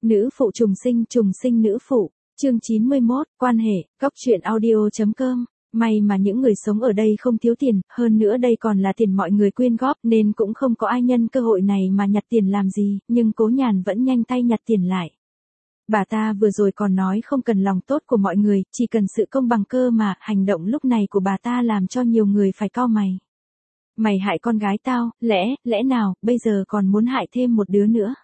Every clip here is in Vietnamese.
Nữ phụ trùng sinh nữ phụ, chương 91, quan hệ, góc truyện audio.com. May mà những người sống ở đây không thiếu tiền, hơn nữa đây còn là tiền mọi người quyên góp nên cũng không có ai nhân cơ hội này mà nhặt tiền làm gì, nhưng Cố Nhàn vẫn nhanh tay nhặt tiền lại. Bà ta vừa rồi còn nói không cần lòng tốt của mọi người, chỉ cần sự công bằng cơ mà, hành động lúc này của bà ta làm cho nhiều người phải cau mày. Mày hại con gái tao, lẽ nào, bây giờ còn muốn hại thêm một đứa nữa.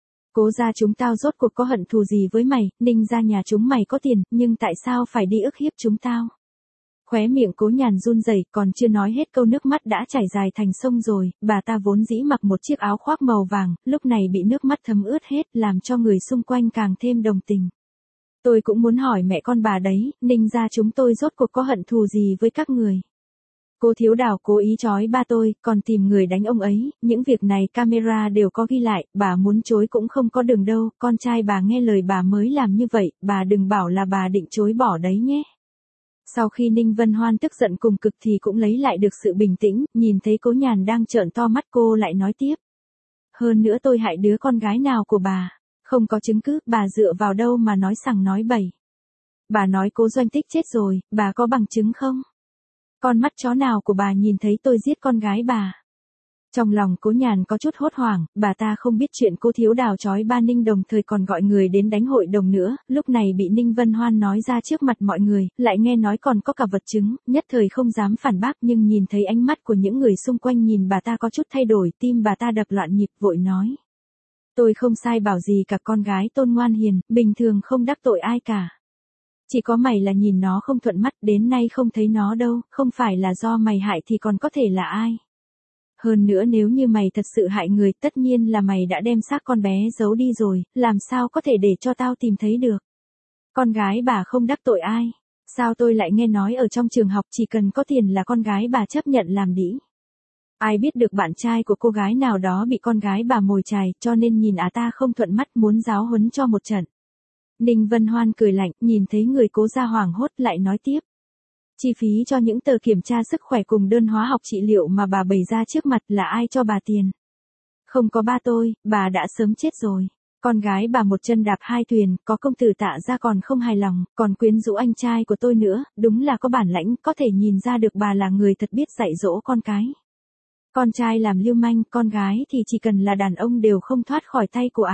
Cố gia chúng tao rốt cuộc có hận thù gì với mày, Ninh gia nhà chúng mày có tiền, nhưng tại sao phải đi ức hiếp chúng tao? Khóe miệng Cố Nhàn run rẩy, còn chưa nói hết câu nước mắt đã chảy dài thành sông rồi, bà ta vốn dĩ mặc một chiếc áo khoác màu vàng, lúc này bị nước mắt thấm ướt hết, làm cho người xung quanh càng thêm đồng tình. Tôi cũng muốn hỏi mẹ con bà đấy, Ninh gia chúng tôi rốt cuộc có hận thù gì với các người? Cô Thiếu Đào cố ý trói ba tôi, còn tìm người đánh ông ấy, những việc này camera đều có ghi lại, bà muốn chối cũng không có đường đâu, con trai bà nghe lời bà mới làm như vậy, bà đừng bảo là bà định chối bỏ đấy nhé. Sau khi Ninh Vân Hoan tức giận cùng cực thì cũng lấy lại được sự bình tĩnh, nhìn thấy Cố Nhàn đang trợn to mắt cô lại nói tiếp. Hơn nữa tôi hại đứa con gái nào của bà, không có chứng cứ, bà dựa vào đâu mà nói sằng nói bậy. Bà nói Cố Doanh Tích chết rồi, bà có bằng chứng không? Con mắt chó nào của bà nhìn thấy tôi giết con gái bà? Trong lòng Cố Nhàn có chút hốt hoảng, bà ta không biết chuyện cô Thiếu Đào trói ba Ninh đồng thời còn gọi người đến đánh hội đồng nữa, lúc này bị Ninh Vân Hoan nói ra trước mặt mọi người, lại nghe nói còn có cả vật chứng, nhất thời không dám phản bác nhưng nhìn thấy ánh mắt của những người xung quanh nhìn bà ta có chút thay đổi, tim bà ta đập loạn nhịp vội nói. Tôi không sai bảo gì cả, con gái Tôn ngoan hiền, bình thường không đắc tội ai cả. Chỉ có mày là nhìn nó không thuận mắt, đến nay không thấy nó đâu, không phải là do mày hại thì còn có thể là ai. Hơn nữa nếu như mày thật sự hại người, tất nhiên là mày đã đem xác con bé giấu đi rồi, làm sao có thể để cho tao tìm thấy được. Con gái bà không đắc tội ai. Sao tôi lại nghe nói ở trong trường học chỉ cần có tiền là con gái bà chấp nhận làm đĩ. Ai biết được bạn trai của cô gái nào đó bị con gái bà mồi chài, cho nên nhìn ta không thuận mắt muốn giáo huấn cho một trận. Ninh Vân Hoan cười lạnh, nhìn thấy người Cố gia hoảng hốt lại nói tiếp. Chi phí cho những tờ kiểm tra sức khỏe cùng đơn hóa học trị liệu mà bà bày ra trước mặt là ai cho bà tiền? Không có ba tôi, bà đã sớm chết rồi. Con gái bà một chân đạp hai thuyền, có công tử Tạ gia còn không hài lòng, còn quyến rũ anh trai của tôi nữa, đúng là có bản lãnh, có thể nhìn ra được bà là người thật biết dạy dỗ con cái. Con trai làm lưu manh, con gái thì chỉ cần là đàn ông đều không thoát khỏi tay của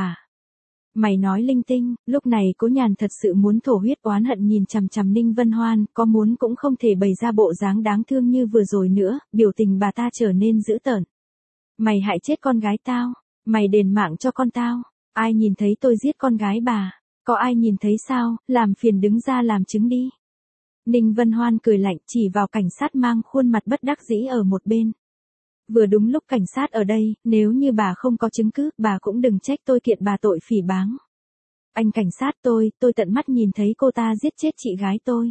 Mày nói linh tinh, lúc này Cố Nhàn thật sự muốn thổ huyết oán hận nhìn chằm chằm Ninh Vân Hoan, có muốn cũng không thể bày ra bộ dáng đáng thương như vừa rồi nữa, biểu tình bà ta trở nên dữ tợn. Mày hại chết con gái tao, mày đền mạng cho con tao, ai nhìn thấy tôi giết con gái bà, có ai nhìn thấy sao, làm phiền đứng ra làm chứng đi. Ninh Vân Hoan cười lạnh chỉ vào cảnh sát mang khuôn mặt bất đắc dĩ ở một bên. Vừa đúng lúc cảnh sát ở đây, nếu như bà không có chứng cứ, bà cũng đừng trách tôi kiện bà tội phỉ báng. Anh cảnh sát tôi tận mắt nhìn thấy cô ta giết chết chị gái tôi.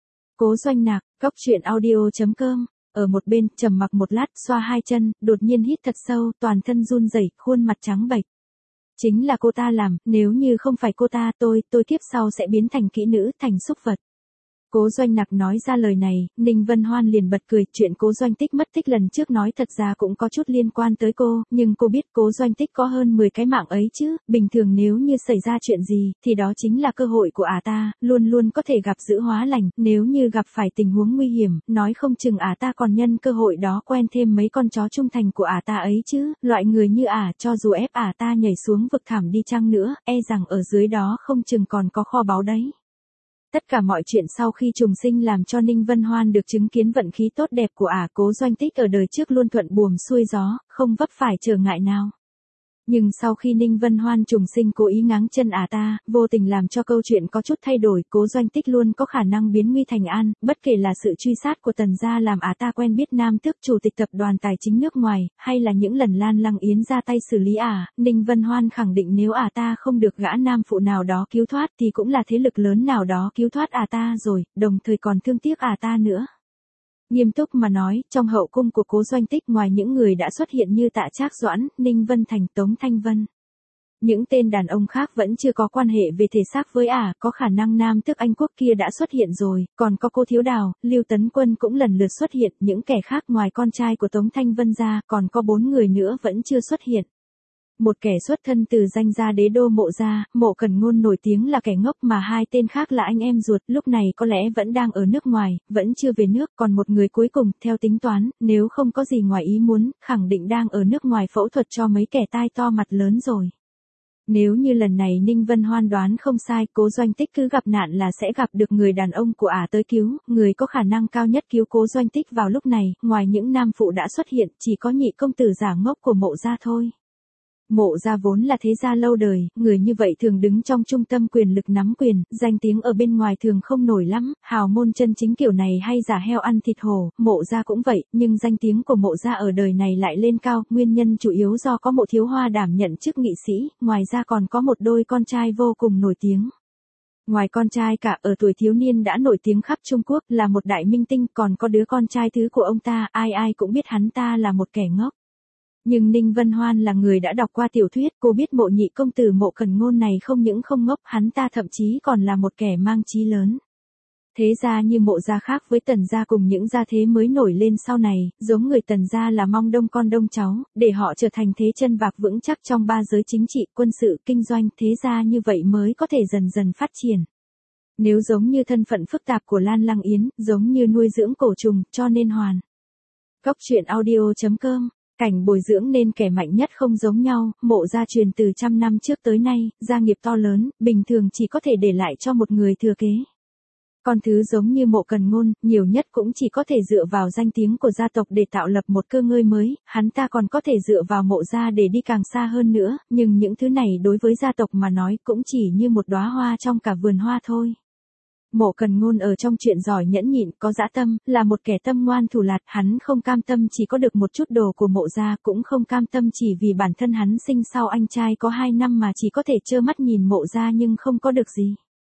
Cố Doanh Nạc, góc truyện audio.com, ở một bên, trầm mặc một lát, xoa hai chân, đột nhiên hít thật sâu, toàn thân run rẩy, khuôn mặt trắng bệch. Chính là cô ta làm, nếu như không phải cô ta, tôi kiếp sau sẽ biến thành kỹ nữ, thành súc vật. Cố Doanh Nặc nói ra lời này, Ninh Vân Hoan liền bật cười, chuyện Cố Doanh Tích mất tích lần trước nói thật ra cũng có chút liên quan tới cô, nhưng cô biết Cố Doanh Tích có hơn 10 cái mạng ấy chứ, bình thường nếu như xảy ra chuyện gì, thì đó chính là cơ hội của ta, luôn luôn có thể gặp dữ hóa lành, nếu như gặp phải tình huống nguy hiểm, nói không chừng ta còn nhân cơ hội đó quen thêm mấy con chó trung thành của ta ấy chứ, loại người như cho dù ép ta nhảy xuống vực thẳm đi chăng nữa, e rằng ở dưới đó không chừng còn có kho báu đấy. Tất cả mọi chuyện sau khi trùng sinh làm cho Ninh Vân Hoan được chứng kiến vận khí tốt đẹp của Cố Doanh Tích ở đời trước luôn thuận buồm xuôi gió, không vấp phải trở ngại nào. Nhưng sau khi Ninh Vân Hoan trùng sinh cố ý ngáng chân ta, vô tình làm cho câu chuyện có chút thay đổi, Cố Doanh Tích luôn có khả năng biến nguy thành an, bất kể là sự truy sát của Tần gia làm ta quen biết Nam Tước chủ tịch tập đoàn tài chính nước ngoài, hay là những lần Lan Lăng Yến ra tay xử lý Ninh Vân Hoan khẳng định nếu ta không được gã nam phụ nào đó cứu thoát thì cũng là thế lực lớn nào đó cứu thoát ta rồi, đồng thời còn thương tiếc ta nữa. Nghiêm túc mà nói, trong hậu cung của Cố Doanh Tích ngoài những người đã xuất hiện như Tạ Trác Doãn, Ninh Vân Thành, Tống Thanh Vân. Những tên đàn ông khác vẫn chưa có quan hệ về thể xác với có khả năng Nam Tước Anh Quốc kia đã xuất hiện rồi, còn có cô Thiếu Đào, Lưu Tấn Quân cũng lần lượt xuất hiện, những kẻ khác ngoài con trai của Tống Thanh Vân ra, còn có 4 người nữa vẫn chưa xuất hiện. Một kẻ xuất thân từ danh gia đế đô Mộ gia, Mộ Cẩn Ngôn nổi tiếng là kẻ ngốc mà hai tên khác là anh em ruột, lúc này có lẽ vẫn đang ở nước ngoài, vẫn chưa về nước, còn một người cuối cùng, theo tính toán, nếu không có gì ngoài ý muốn, khẳng định đang ở nước ngoài phẫu thuật cho mấy kẻ tai to mặt lớn rồi. Nếu như lần này Ninh Vân Hoan đoán không sai, Cố Doanh Tích cứ gặp nạn là sẽ gặp được người đàn ông của ả tới cứu, người có khả năng cao nhất cứu Cố Doanh Tích vào lúc này, ngoài những nam phụ đã xuất hiện, chỉ có nhị công tử giả ngốc của Mộ gia thôi. Mộ gia vốn là thế gia lâu đời, người như vậy thường đứng trong trung tâm quyền lực nắm quyền, danh tiếng ở bên ngoài thường không nổi lắm, hào môn chân chính kiểu này hay giả heo ăn thịt hổ, Mộ gia cũng vậy, nhưng danh tiếng của Mộ gia ở đời này lại lên cao, nguyên nhân chủ yếu do có Mộ Thiếu Hoa đảm nhận chức nghị sĩ, ngoài ra còn có một đôi con trai vô cùng nổi tiếng. Ngoài con trai cả ở tuổi thiếu niên đã nổi tiếng khắp Trung Quốc là một đại minh tinh, còn có đứa con trai thứ của ông ta, ai ai cũng biết hắn ta là một kẻ ngốc. Nhưng Ninh Vân Hoan là người đã đọc qua tiểu thuyết, cô biết Mộ nhị công tử Mộ Cẩn Ngôn này không những không ngốc, hắn ta thậm chí còn là một kẻ mang chí lớn. Thế gia như Mộ gia khác với Tần gia cùng những gia thế mới nổi lên sau này, giống người Tần gia là mong đông con đông cháu, để họ trở thành thế chân vạc vững chắc trong ba giới chính trị, quân sự, kinh doanh, thế gia như vậy mới có thể dần dần phát triển. Nếu giống như thân phận phức tạp của Lan Lăng Yến, giống như nuôi dưỡng cổ trùng, cho nên hoàn. Góc truyện audio.com Cảnh bồi dưỡng nên kẻ mạnh nhất không giống nhau, Mộ gia truyền từ trăm năm trước tới nay, gia nghiệp to lớn, bình thường chỉ có thể để lại cho một người thừa kế. Còn thứ giống như Mộ Cẩn Ngôn, nhiều nhất cũng chỉ có thể dựa vào danh tiếng của gia tộc để tạo lập một cơ ngơi mới, hắn ta còn có thể dựa vào Mộ gia để đi càng xa hơn nữa, nhưng những thứ này đối với gia tộc mà nói cũng chỉ như một đóa hoa trong cả vườn hoa thôi. Mộ Cẩn Ngôn ở trong chuyện giỏi nhẫn nhịn, có dã tâm, là một kẻ tâm ngoan thủ lạt, hắn không cam tâm chỉ có được một chút đồ của Mộ gia, cũng không cam tâm chỉ vì bản thân hắn sinh sau anh trai có 2 năm mà chỉ có thể trơ mắt nhìn Mộ gia nhưng không có được gì.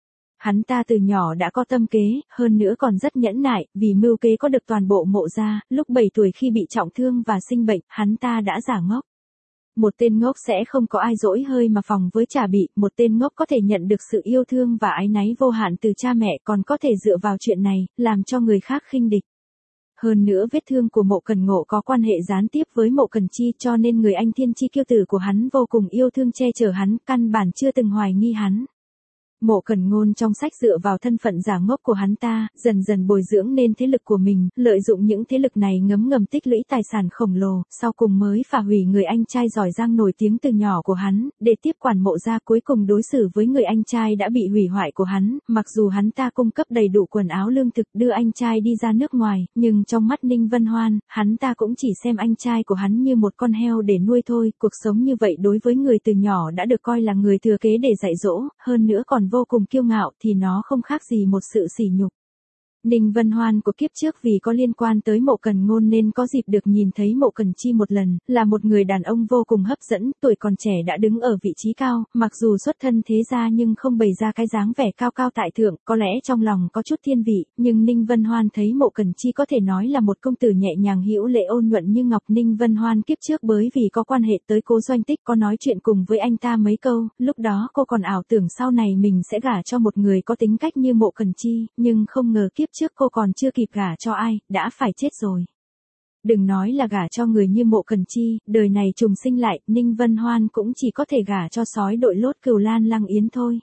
Hắn ta từ nhỏ đã có tâm kế, hơn nữa còn rất nhẫn nại, vì mưu kế có được toàn bộ Mộ gia, lúc 7 tuổi khi bị trọng thương và sinh bệnh, hắn ta đã giả ngốc. Một tên ngốc sẽ không có ai dỗi hơi mà phòng với trả bị, một tên ngốc có thể nhận được sự yêu thương và ái náy vô hạn từ cha mẹ, còn có thể dựa vào chuyện này, làm cho người khác khinh địch. Hơn nữa vết thương của Mộ Cẩn Ngộ có quan hệ gián tiếp với Mộ Cẩn Chi, cho nên người anh thiên chi kiêu tử của hắn vô cùng yêu thương che chở hắn, căn bản chưa từng hoài nghi hắn. Mộ Cẩn Ngôn trong sách dựa vào thân phận giả ngốc của hắn ta, dần dần bồi dưỡng nên thế lực của mình, lợi dụng những thế lực này ngấm ngầm tích lũy tài sản khổng lồ, sau cùng mới phá hủy người anh trai giỏi giang nổi tiếng từ nhỏ của hắn, để tiếp quản Mộ gia, cuối cùng đối xử với người anh trai đã bị hủy hoại của hắn, mặc dù hắn ta cung cấp đầy đủ quần áo lương thực đưa anh trai đi ra nước ngoài, nhưng trong mắt Ninh Vân Hoan, hắn ta cũng chỉ xem anh trai của hắn như một con heo để nuôi thôi, cuộc sống như vậy đối với người từ nhỏ đã được coi là người thừa kế để dạy dỗ, hơn nữa còn vô cùng kiêu ngạo thì nó không khác gì một sự sỉ nhục. Ninh Vân Hoan của kiếp trước vì có liên quan tới Mộ Cẩn Ngôn nên có dịp được nhìn thấy Mộ Cẩn Chi một lần, là một người đàn ông vô cùng hấp dẫn, tuổi còn trẻ đã đứng ở vị trí cao, mặc dù xuất thân thế gia nhưng không bày ra cái dáng vẻ cao cao tại thượng, có lẽ trong lòng có chút thiên vị, nhưng Ninh Vân Hoan thấy Mộ Cẩn Chi có thể nói là một công tử nhẹ nhàng hữu lễ ôn nhuận như ngọc. Ninh Vân Hoan kiếp trước bởi vì có quan hệ tới Cố Doanh Tích có nói chuyện cùng với anh ta mấy câu, lúc đó cô còn ảo tưởng sau này mình sẽ gả cho một người có tính cách như Mộ Cẩn Chi, nhưng không ngờ kiếp trước cô còn chưa kịp gả cho ai, đã phải chết rồi. Đừng nói là gả cho người như Mộ Cẩn Chi, đời này trùng sinh lại, Ninh Vân Hoan cũng chỉ có thể gả cho sói đội lốt cừu Lan Lăng Yến thôi.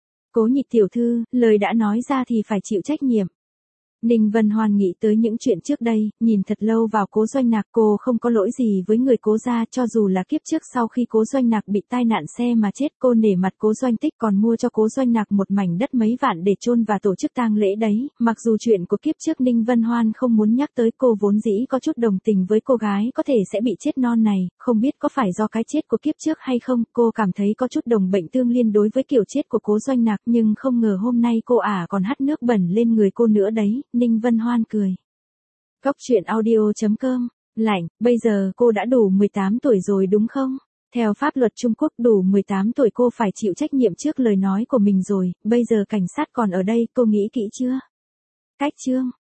Cố Nhị tiểu thư, lời đã nói ra thì phải chịu trách nhiệm. Ninh Vân Hoan nghĩ tới những chuyện trước đây, nhìn thật lâu vào Cố Doanh Nạc, cô không có lỗi gì với người Cố gia, cho dù là kiếp trước sau khi Cố Doanh Nạc bị tai nạn xe mà chết, cô nể mặt Cố Doanh Tích còn mua cho Cố Doanh Nạc một mảnh đất mấy vạn để chôn và tổ chức tang lễ đấy, mặc dù chuyện của kiếp trước Ninh Vân Hoan không muốn nhắc tới, cô vốn dĩ có chút đồng tình với cô gái có thể sẽ bị chết non này, không biết có phải do cái chết của kiếp trước hay không, cô cảm thấy có chút đồng bệnh tương liên đối với kiểu chết của Cố Doanh Nạc, nhưng không ngờ hôm nay cô còn hắt nước bẩn lên người cô nữa đấy. Ninh Vân Hoan cười. Góc truyện audio.com Lạnh, bây giờ cô đã đủ 18 tuổi rồi đúng không? Theo pháp luật Trung Quốc đủ 18 tuổi cô phải chịu trách nhiệm trước lời nói của mình rồi, bây giờ cảnh sát còn ở đây, cô nghĩ kỹ chưa? Cách chương